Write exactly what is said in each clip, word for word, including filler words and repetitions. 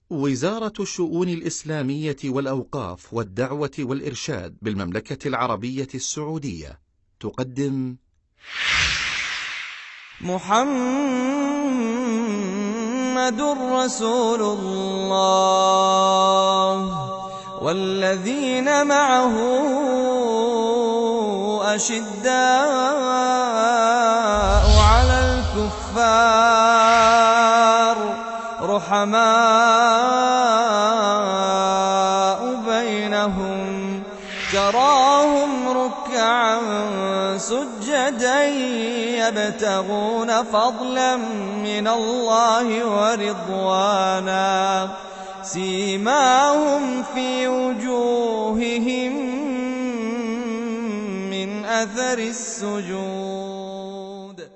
وزارة الشؤون الإسلامية والأوقاف والدعوة والإرشاد بالمملكة العربية السعودية تقدم محمد رسول الله والذين معه أشداء على الكفار رحماء بينهم تراهم ركعا سجدا يبتغون فضلا من الله ورضوانا سيماهم في وجوههم من أثر السجود.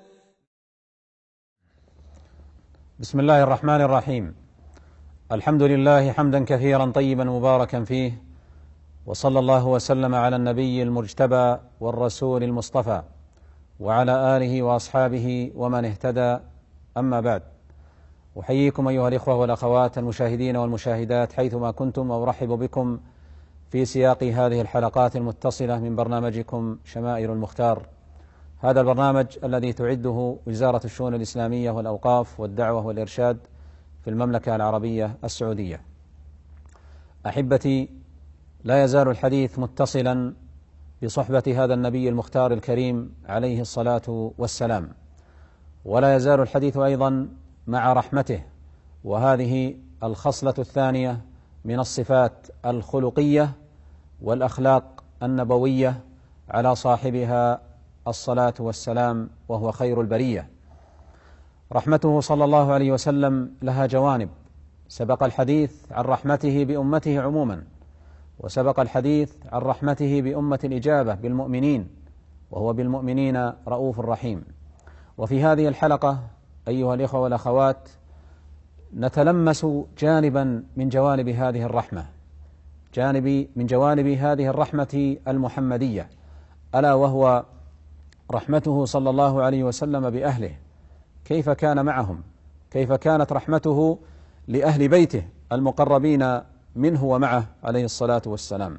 بسم الله الرحمن الرحيم. الحمد لله حمدا كثيرا طيبا مباركا فيه، وصلى الله وسلم على النبي المجتبى والرسول المصطفى وعلى آله وأصحابه ومن اهتدى، أما بعد. أحييكم أيها الإخوة والأخوات المشاهدين والمشاهدات حيثما كنتم، وأرحب بكم في سياق هذه الحلقات المتصلة من برنامجكم شمائل المختار، هذا البرنامج الذي تعده وزارة الشؤون الإسلامية والأوقاف والدعوة والإرشاد في المملكة العربية السعودية. أحبتي، لا يزال الحديث متصلا بصحبة هذا النبي المختار الكريم عليه الصلاة والسلام، ولا يزال الحديث أيضا مع رحمته، وهذه الخصلة الثانية من الصفات الخلقية والأخلاق النبوية على صاحبها الصلاة والسلام، وهو خير البرية. رحمته صلى الله عليه وسلم لها جوانب، سبق الحديث عن رحمته بأمته عموما، وسبق الحديث عن رحمته بأمة الإجابة بالمؤمنين، وهو بالمؤمنين رؤوف رحيم. وفي هذه الحلقة أيها الإخوة والأخوات نتلمس جانبا من جوانب هذه الرحمة، جانب من جوانب هذه الرحمة المحمدية، ألا وهو رحمته صلى الله عليه وسلم بأهله، كيف كان معهم، كيف كانت رحمته لأهل بيته المقربين منه ومعه عليه الصلاة والسلام.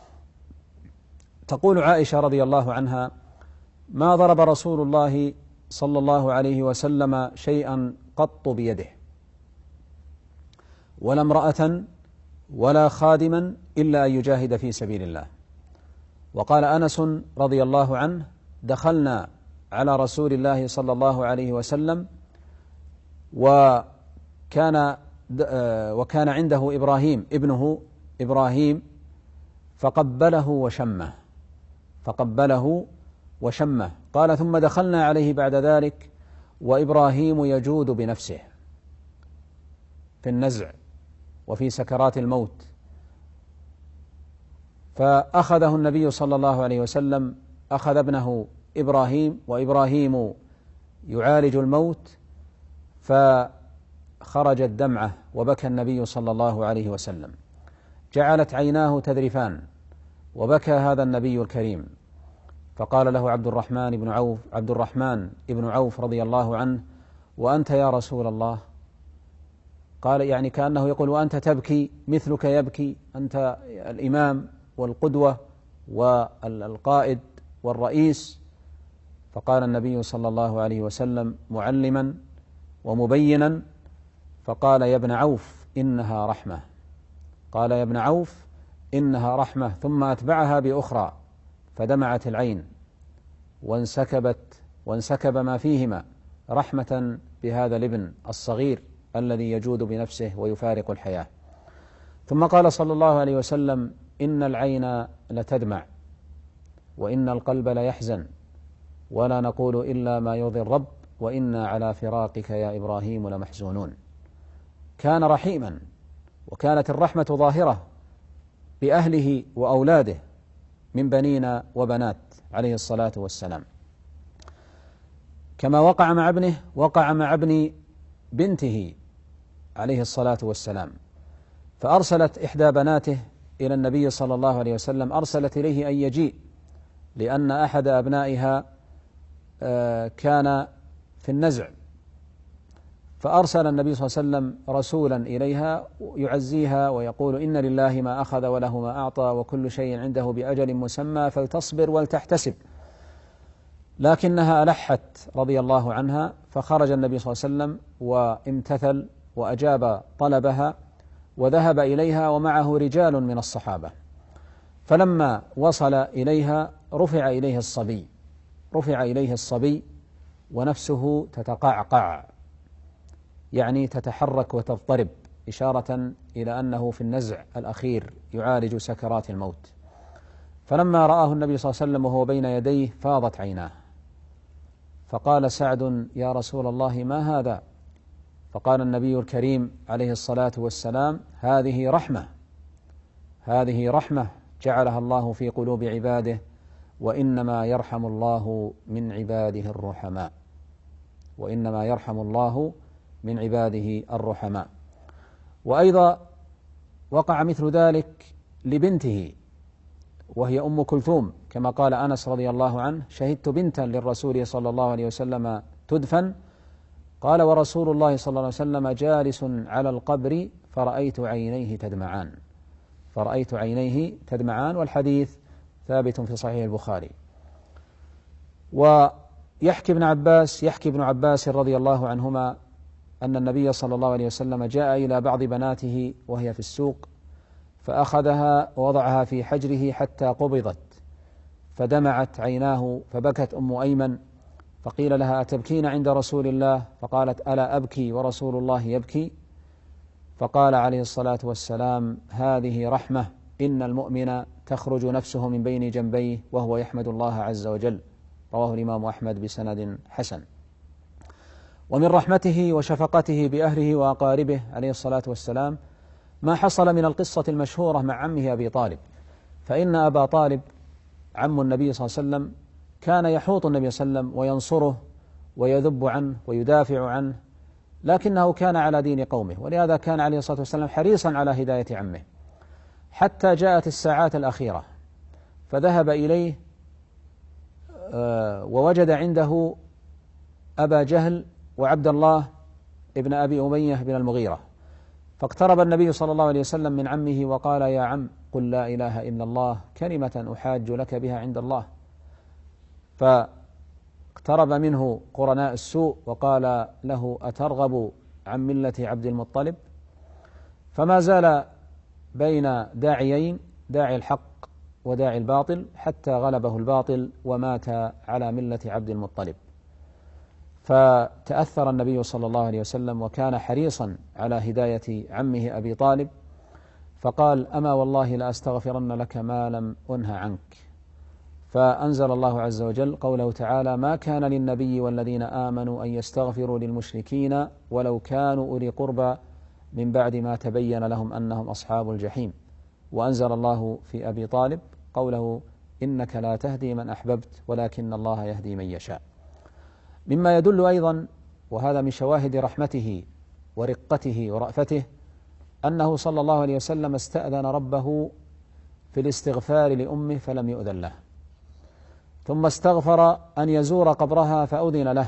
تقول عائشة رضي الله عنها: ما ضرب رسول الله صلى الله عليه وسلم شيئا قط بيده، ولا امرأة ولا خادما إلا أن يجاهد في سبيل الله. وقال أنس رضي الله عنه: دخلنا على رسول الله صلى الله عليه وسلم وكان وكان عنده إبراهيم ابنه إبراهيم فقبله وشمه فقبله وشمه قال: ثم دخلنا عليه بعد ذلك وإبراهيم يجود بنفسه في النزع وفي سكرات الموت، فأخذه النبي صلى الله عليه وسلم، أخذ ابنه إبراهيم وإبراهيم يعالج الموت، فخرجت دمعة وبكى النبي صلى الله عليه وسلم، جعلت عيناه تذرفان، وبكى هذا النبي الكريم. فقال له عبد الرحمن بن عوف عبد الرحمن بن عوف رضي الله عنه: وأنت يا رسول الله؟ قال يعني كأنه يقول: وأنت تبكي مثلك يبكي، أنت الإمام والقدوة والقائد والرئيس. فقال النبي صلى الله عليه وسلم معلما ومبينا، فقال: يا ابن عوف إنها رحمة، قال: يا ابن عوف إنها رحمة، ثم أتبعها بأخرى فدمعت العين وانسكبت وانسكب ما فيهما رحمة بهذا الابن الصغير الذي يجود بنفسه ويفارق الحياة. ثم قال صلى الله عليه وسلم: إن العين لتدمع وإن القلب ليحزن، ولا نقول إلا ما يرضي الرب، وإنا على فراقك يا إبراهيم لمحزونون. كان رحيما، وكانت الرحمة ظاهرة بأهله وأولاده من بنين وبنات عليه الصلاة والسلام. كما وقع مع ابنه وقع مع ابن بنته عليه الصلاة والسلام، فأرسلت إحدى بناته إلى النبي صلى الله عليه وسلم، أرسلت إليه أن يجيء، لأن أحد أبنائها كان في النزع، فأرسل النبي صلى الله عليه وسلم رسولا إليها يعزيها ويقول إن لله ما أخذ وله ما أعطى وكل شيء عنده بأجل مسمى فلتصبر ولتحتسب، لكنها ألحت رضي الله عنها، فخرج النبي صلى الله عليه وسلم وامتثل وأجاب طلبها وذهب إليها ومعه رجال من الصحابة. فلما وصل إليها رفع إليه الصبي رفع إليه الصبي ونفسه تتقعقع، يعني تتحرك وتضطرب، إشارة إلى أنه في النزع الأخير يعالج سكرات الموت. فلما رآه النبي صلى الله عليه وسلم وهو بين يديه فاضت عيناه، فقال سعد يا رسول الله ما هذا؟ فقال النبي الكريم عليه الصلاة والسلام هذه رحمة هذه رحمة جعلها الله في قلوب عباده، وإنما يرحم الله من عباده الرحماء وإنما يرحم الله من عباده الرحماء. وأيضا وقع مثل ذلك لبنته وهي أم كلثوم، كما قال أنس رضي الله عنه شهدت بنتا للرسول صلى الله عليه وسلم تدفن، قال ورسول الله صلى الله عليه وسلم جالس على القبر فرأيت عينيه تدمعان فرأيت عينيه تدمعان والحديث ثابت في صحيح البخاري. ويحكي ابن عباس يحكي ابن عباس رضي الله عنهما أن النبي صلى الله عليه وسلم جاء إلى بعض بناته وهي في السوق فأخذها ووضعها في حجره حتى قبضت، فدمعت عيناه فبكت أم أيمن، فقيل لها أتبكين عند رسول الله؟ فقالت ألا أبكي ورسول الله يبكي؟ فقال عليه الصلاة والسلام هذه رحمة، إن المؤمن تخرج نفسه من بين جنبيه وهو يحمد الله عز وجل. رواه الإمام أحمد بسند حسن. ومن رحمته وشفقته بأهله وأقاربه عليه الصلاة والسلام ما حصل من القصة المشهورة مع عمه أبي طالب. فإن أبا طالب عم النبي صلى الله عليه وسلم كان يحوط النبي صلى الله عليه وسلم وينصره ويذب عنه ويدافع عنه، لكنه كان على دين قومه، ولهذا كان عليه الصلاة والسلام حريصا على هداية عمه، حتى جاءت الساعات الأخيرة فذهب إليه ووجد عنده أبا جهل وعبد الله ابن أبي أمية بن المغيرة، فاقترب النبي صلى الله عليه وسلم من عمه وقال يا عم قل لا إله إلا الله كلمة أحاج لك بها عند الله. فاقترب منه قرناء السوء وقال له أترغب عن ملة عبد المطلب؟ فما زال بين داعيين، داعي الحق وداعي الباطل، حتى غلبه الباطل ومات على ملة عبد المطلب. فتأثر النبي صلى الله عليه وسلم وكان حريصا على هداية عمه أبي طالب، فقال أما والله لأستغفرن لك ما لم أنه عنك. فأنزل الله عز وجل قوله تعالى ما كان للنبي والذين آمنوا أن يستغفروا للمشركين ولو كانوا أولي قربى من بعد ما تبين لهم أنهم أصحاب الجحيم. وأنزل الله في أبي طالب قوله إنك لا تهدي من أحببت ولكن الله يهدي من يشاء. مما يدل أيضا، وهذا من شواهد رحمته ورقته ورأفته، أنه صلى الله عليه وسلم استأذن ربه في الاستغفار لأمه فلم يؤذن له، ثم استغفر أن يزور قبرها فأذن له،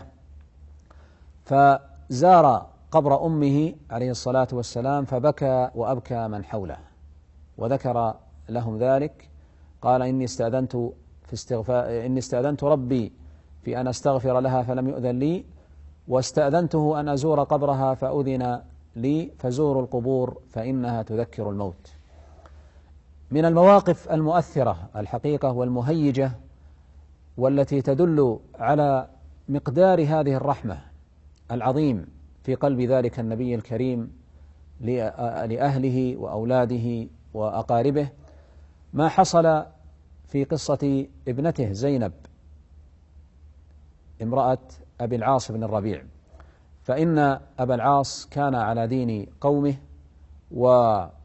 فزار قبر أمه عليه الصلاة والسلام فبكى وأبكى من حوله، وذكر لهم ذلك، قال إني استأذنت في استغفار إني استأذنت ربي في أن أستغفر لها فلم يؤذن لي، واستأذنته أن أزور قبرها فأذن لي، فزوروا القبور فإنها تذكر الموت. من المواقف المؤثرة الحقيقة والمهيجة والتي تدل على مقدار هذه الرحمة العظيم في قلب ذلك النبي الكريم لأهله وأولاده وأقاربه ما حصل في قصة ابنته زينب امرأة أبي العاص بن الربيع. فإن أبا العاص كان على دين قومه، وبعث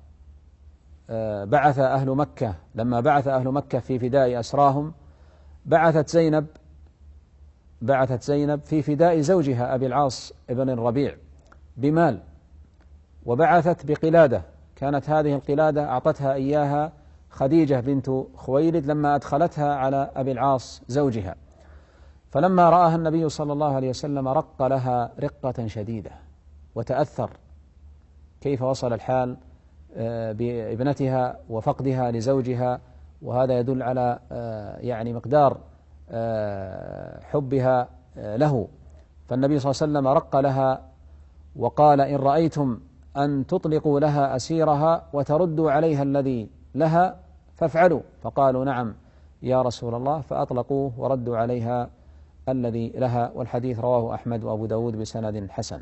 أهل مكة لما بعث أهل مكة في فداء أسراهم بعثت زينب بعثت زينب في فداء زوجها أبي العاص بن الربيع بمال، وبعثت بقلادة، كانت هذه القلادة أعطتها إياها خديجة بنت خويلد لما أدخلتها على أبي العاص زوجها، فلما رآها النبي صلى الله عليه وسلم رق لها رقة شديدة وتأثر كيف وصل الحال بابنتها وفقدها لزوجها، وهذا يدل على يعني مقدار حبها له. فالنبي صلى الله عليه وسلم رق لها وقال: إن رأيتم أن تطلقوا لها أسيرها وتردوا عليها الذي لها فافعلوا. فقالوا: نعم يا رسول الله، فأطلقوه وردوا عليها الذي لها. والحديث رواه أحمد وأبو داود بسند حسن.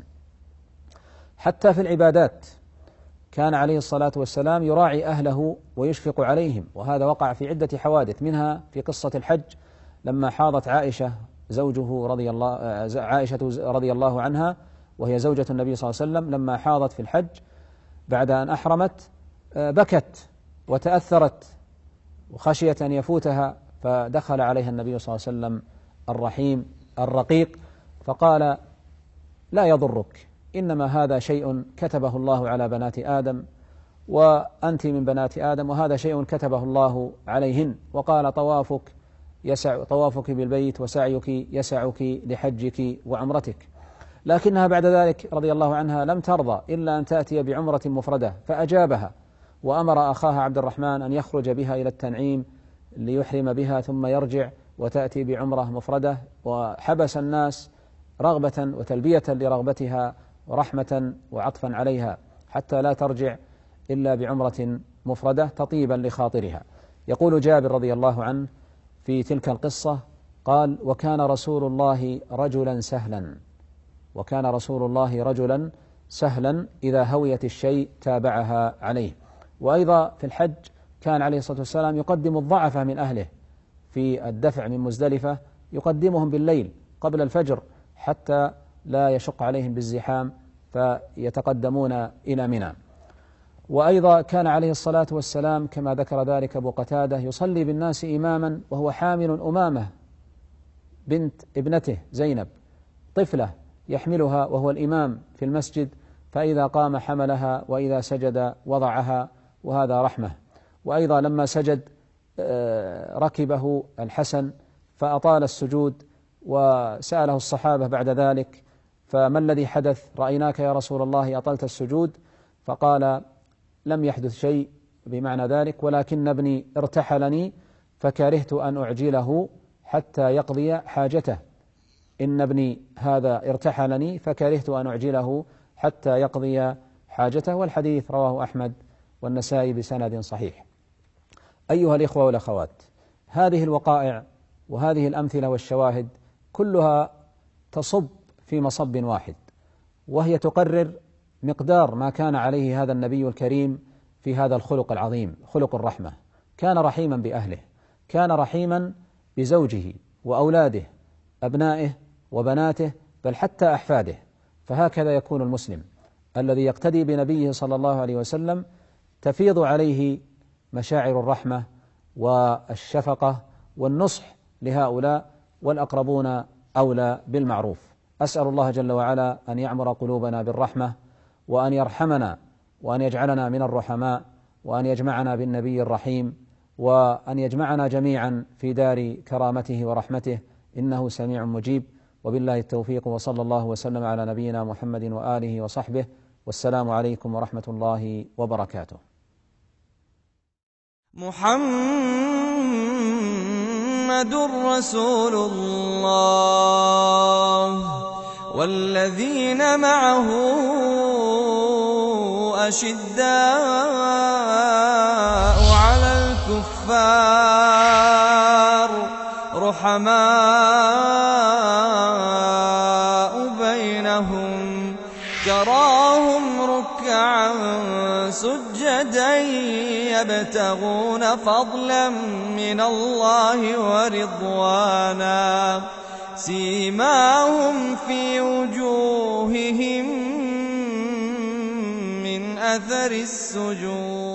حتى في العبادات كان عليه الصلاة والسلام يراعي أهله ويشفق عليهم، وهذا وقع في عدة حوادث، منها في قصة الحج لما حاضت عائشة زوجه رضي الله عائشة رضي الله عنها، وهي زوجة النبي صلى الله عليه وسلم، لما حاضت في الحج بعد أن أحرمت بكت وتأثرت وخشيت أن يفوتها، فدخل عليها النبي صلى الله عليه وسلم الرحيم الرقيق فقال: لا يضرك، إنما هذا شيء كتبه الله على بنات آدم، وأنت من بنات آدم، وهذا شيء كتبه الله عليهن. وقال: طوافك يسع طوافك بالبيت وسعيك يسعك لحجك وعمرتك. لكنها بعد ذلك رضي الله عنها لم ترضى إلا أن تأتي بعمرة مفردة، فأجابها وأمر أخاها عبد الرحمن أن يخرج بها إلى التنعيم ليحرم بها ثم يرجع وتأتي بعمرة مفردة، وحبس الناس رغبة وتلبية لرغبتها ورحمة وعطفا عليها حتى لا ترجع إلا بعمرة مفردة تطيبا لخاطرها. يقول جابر رضي الله عنه في تلك القصة قال: وكان رسول الله رجلا سهلا وكان رسول الله رجلا سهلا إذا هويت الشيء تابعها عليه. وأيضا في الحج كان عليه الصلاة والسلام يقدم الضعفة من أهله في الدفع من مزدلفة، يقدمهم بالليل قبل الفجر حتى لا يشق عليهم بالزحام فيتقدمون إلى منى. وأيضا كان عليه الصلاة والسلام كما ذكر ذلك أبو قتادة يصلي بالناس إماما وهو حامل أمامة بنت ابنته زينب طفلة يحملها وهو الإمام في المسجد، فإذا قام حملها وإذا سجد وضعها، وهذا رحمة. وأيضا لما سجد ركبه الحسن فأطال السجود، وسأله الصحابة بعد ذلك: فما الذي حدث؟ رأيناك يا رسول الله أطلت السجود. فقال: لم يحدث شيء بمعنى ذلك، ولكن ابني ارتحلني فكرهت أن أعجله حتى يقضي حاجته. إن ابني هذا ارتحلني فكرهت أن أعجله حتى يقضي حاجته. والحديث رواه أحمد والنسائي بسند صحيح. أيها الإخوة والأخوات، هذه الوقائع وهذه الأمثلة والشواهد كلها تصب في مصب واحد، وهي تقرر مقدار ما كان عليه هذا النبي الكريم في هذا الخلق العظيم، خلق الرحمة. كان رحيما بأهله، كان رحيما بزوجه وأولاده، أبنائه وبناته، بل حتى أحفاده. فهكذا يكون المسلم الذي يقتدي بنبيه صلى الله عليه وسلم، تفيض عليه مشاعر الرحمة والشفقة والنصح لهؤلاء، والأقربون أولى بالمعروف. أسأل الله جل وعلا أن يعمر قلوبنا بالرحمة، وأن يرحمنا، وأن يجعلنا من الرحماء، وأن يجمعنا بالنبي الرحيم، وأن يجمعنا جميعا في دار كرامته ورحمته، إنه سميع مجيب. وبالله التوفيق، وصلى الله وسلم على نبينا محمد وآله وصحبه، والسلام عليكم ورحمة الله وبركاته. محمد رسول الله والذين معه أشداء على الكفار رحماء بينهم، تراهم ركعا سجدا يبتغون فضلا من الله ورضوانا، سيماهم في وجوههم من أثر السجود.